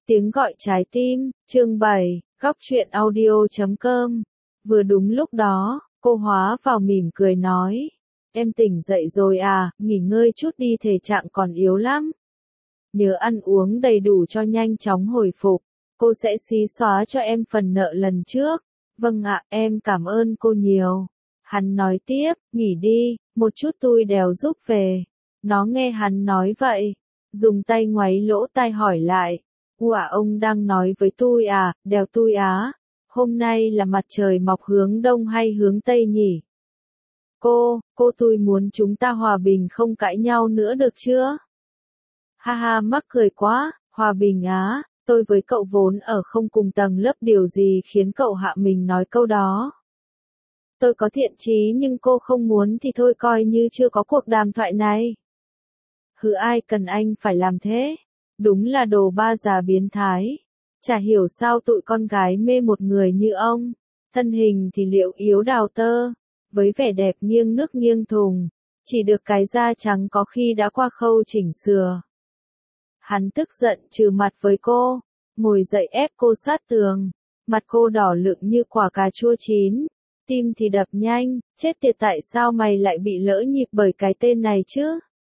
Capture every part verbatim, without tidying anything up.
Tiếng gọi trái tim, chương bảy, góc truyện audio chấm com. Vừa đúng lúc đó, cô hóa vào mỉm cười nói. Em tỉnh dậy rồi à, nghỉ ngơi chút đi, thể trạng còn yếu lắm. Nhớ ăn uống đầy đủ cho nhanh chóng hồi phục. Cô sẽ xí xóa cho em phần nợ lần trước. Vâng ạ, em cảm ơn cô nhiều. Hắn nói tiếp, nghỉ đi, một chút tôi đèo giúp về. Nó nghe hắn nói vậy, dùng tay ngoáy lỗ tai hỏi lại. Ủa, ông đang nói với tôi à, đèo tôi á? Hôm nay là mặt trời mọc hướng đông hay hướng tây nhỉ? Cô, cô tôi muốn chúng ta hòa bình không cãi nhau nữa được chưa? Ha ha, mắc cười quá, hòa bình á, tôi với cậu vốn ở không cùng tầng lớp, điều gì khiến cậu hạ mình nói câu đó? Tôi có thiện chí nhưng cô không muốn thì thôi, coi như chưa có cuộc đàm thoại này. Hừ, ai cần anh phải làm thế? Đúng là đồ ba già biến thái. Chả hiểu sao tụi con gái mê một người như ông. Thân hình thì liệu yếu đào tơ, với vẻ đẹp nghiêng nước nghiêng thùng, chỉ được cái da trắng có khi đã qua khâu chỉnh sửa. Hắn tức giận trừ mặt với cô, ngồi dậy ép cô sát tường. Mặt cô đỏ lựng như quả cà chua chín, tim thì đập nhanh, chết tiệt, tại sao mày lại bị lỡ nhịp bởi cái tên này chứ?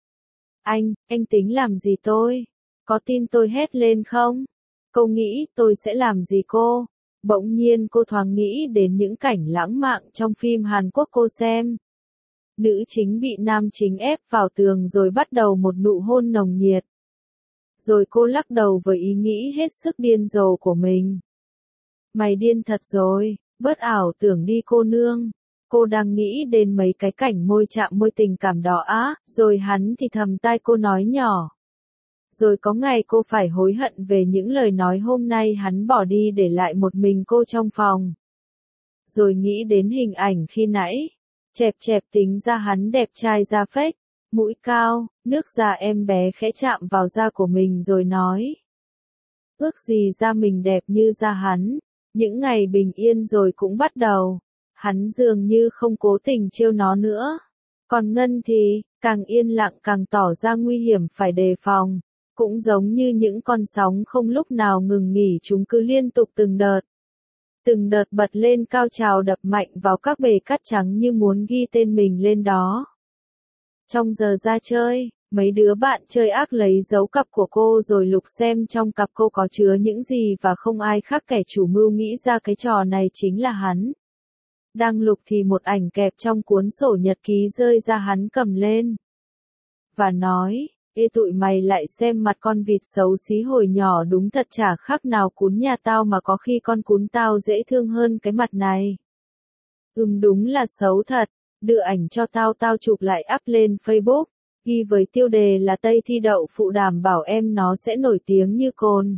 Anh, anh tính làm gì tôi? Có tin tôi hét lên không? Cô nghĩ tôi sẽ làm gì cô? Bỗng nhiên cô thoáng nghĩ đến những cảnh lãng mạn trong phim Hàn Quốc cô xem. Nữ chính bị nam chính ép vào tường rồi bắt đầu một nụ hôn nồng nhiệt. Rồi cô lắc đầu với ý nghĩ hết sức điên rồ của mình. Mày điên thật rồi, bớt ảo tưởng đi cô nương. Cô đang nghĩ đến mấy cái cảnh môi chạm môi tình cảm đó á, rồi hắn thì thầm tai cô nói nhỏ. Rồi có ngày cô phải hối hận về những lời nói hôm nay hắn bỏ đi để lại một mình cô trong phòng. Rồi nghĩ đến hình ảnh khi nãy, chẹp chẹp tính ra hắn đẹp trai da phết, mũi cao, nước da em bé khẽ chạm vào da của mình rồi nói. Ước gì da mình đẹp như da hắn, những ngày bình yên rồi cũng bắt đầu. Hắn dường như không cố tình trêu nó nữa. Còn Ngân thì, càng yên lặng càng tỏ ra nguy hiểm phải đề phòng. Cũng giống như những con sóng không lúc nào ngừng nghỉ, chúng cứ liên tục từng đợt. Từng đợt bật lên cao trào đập mạnh vào các bề cát trắng như muốn ghi tên mình lên đó. Trong giờ ra chơi, mấy đứa bạn chơi ác lấy dấu cặp của cô rồi lục xem trong cặp cô có chứa những gì, và không ai khác kẻ chủ mưu nghĩ ra cái trò này chính là hắn. Đang lục thì một ảnh kẹp trong cuốn sổ nhật ký rơi ra, hắn cầm lên và nói, ê tụi mày lại xem mặt con vịt xấu xí hồi nhỏ, đúng thật chả khác nào cún nhà tao, mà có khi con cún tao dễ thương hơn cái mặt này. Ừm, đúng là xấu thật, đưa ảnh cho tao, tao chụp lại up lên Facebook, ghi với tiêu đề là Tây thi đậu phụ, đảm bảo em nó sẽ nổi tiếng như cồn.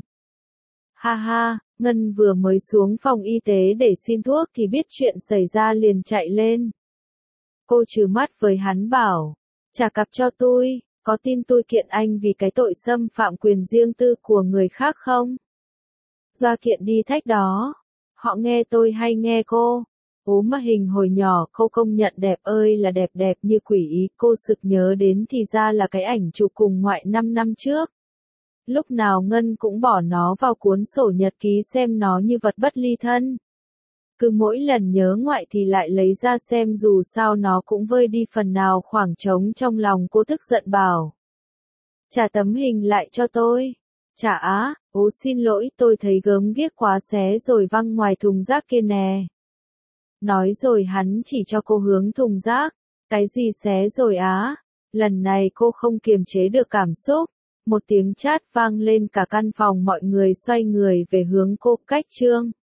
Ha ha. Ngân vừa mới xuống phòng y tế để xin thuốc thì biết chuyện xảy ra liền chạy lên. Cô trừ mắt với hắn bảo, trả cặp cho tôi, có tin tôi kiện anh vì cái tội xâm phạm quyền riêng tư của người khác không? Ra kiện đi thách đó. Họ nghe tôi hay nghe cô? Ố mà hình hồi nhỏ cô công nhận đẹp ơi là đẹp, đẹp như quỷ ý. Cô sực nhớ đến thì ra là cái ảnh chụp cùng ngoại năm năm trước. Lúc nào Ngân cũng bỏ nó vào cuốn sổ nhật ký xem nó như vật bất ly thân. Cứ mỗi lần nhớ ngoại thì lại lấy ra xem, dù sao nó cũng vơi đi phần nào khoảng trống trong lòng. Cô tức giận bảo, trả tấm hình lại cho tôi. Trả á, ố xin lỗi, tôi thấy gớm ghiếc quá, xé rồi văng ngoài thùng rác kia nè. Nói rồi hắn chỉ cho cô hướng thùng rác. Cái gì xé rồi á? Lần này cô không kiềm chế được cảm xúc. Một tiếng chát vang lên cả căn phòng, mọi người xoay người về hướng cô. Cách chương